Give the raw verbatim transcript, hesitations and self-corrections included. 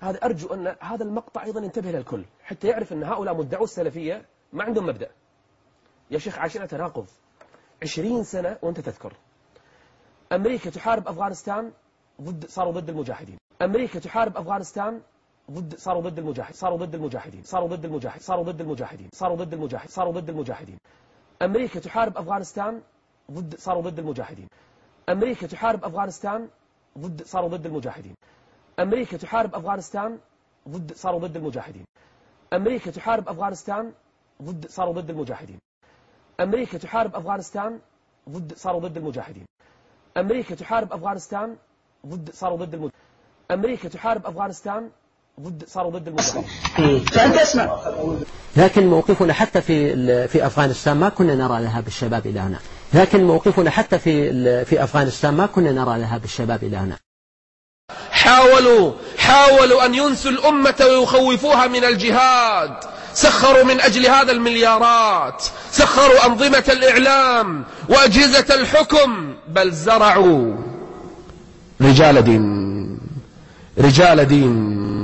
هذا أرجو أن هذا المقطع أيضا ينتبه للكل حتى يعرف أن هؤلاء مدعو السلفية ما عندهم مبدأ. يا شيخ عايشين تناقض. عشرين سنة وأنت تذكر أمريكا تحارب أفغانستان ضد صاروا ضد المجاهدين. أمريكا تحارب أفغانستان ضد صاروا ضد المجاهد صاروا ضد المجاهدين صاروا ضد المجاهد صاروا ضد المجاهدين صاروا ضد المجاهد صاروا ضد المجاهدين. أمريكا تحارب أفغانستان ضد صاروا ضد المجاهدين. أمريكا تحارب أفغانستان ضد صاروا ضد المجاهدين. أمريكا تحارب أفغانستان ضد صاروا ضد المجاهدين. أمريكا تحارب أفغانستان ضد صاروا ضد المجاهدين. أمريكا تحارب أفغانستان ضد صاروا ضد المجاهدين. أمريكا تحارب أفغانستان ضد صاروا ضد المجاهدين. أمريكا تحارب أفغانستان ضد صاروا ضد المجاهدين. فأنت اسمع. لكن موقفنا حتى في في أفغانستان ما كنا نرى ذهاب الشباب إلى هنا. لكن موقفنا حتى في في أفغانستان ما كنا نرى ذهاب الشباب إلى هنا. حاولوا حاولوا أن ينسوا الأمة ويخوفوها من الجهاد. سخروا من أجل هذا المليارات، سخروا أنظمة الإعلام وأجهزة الحكم، بل زرعوا رجال دين رجال دين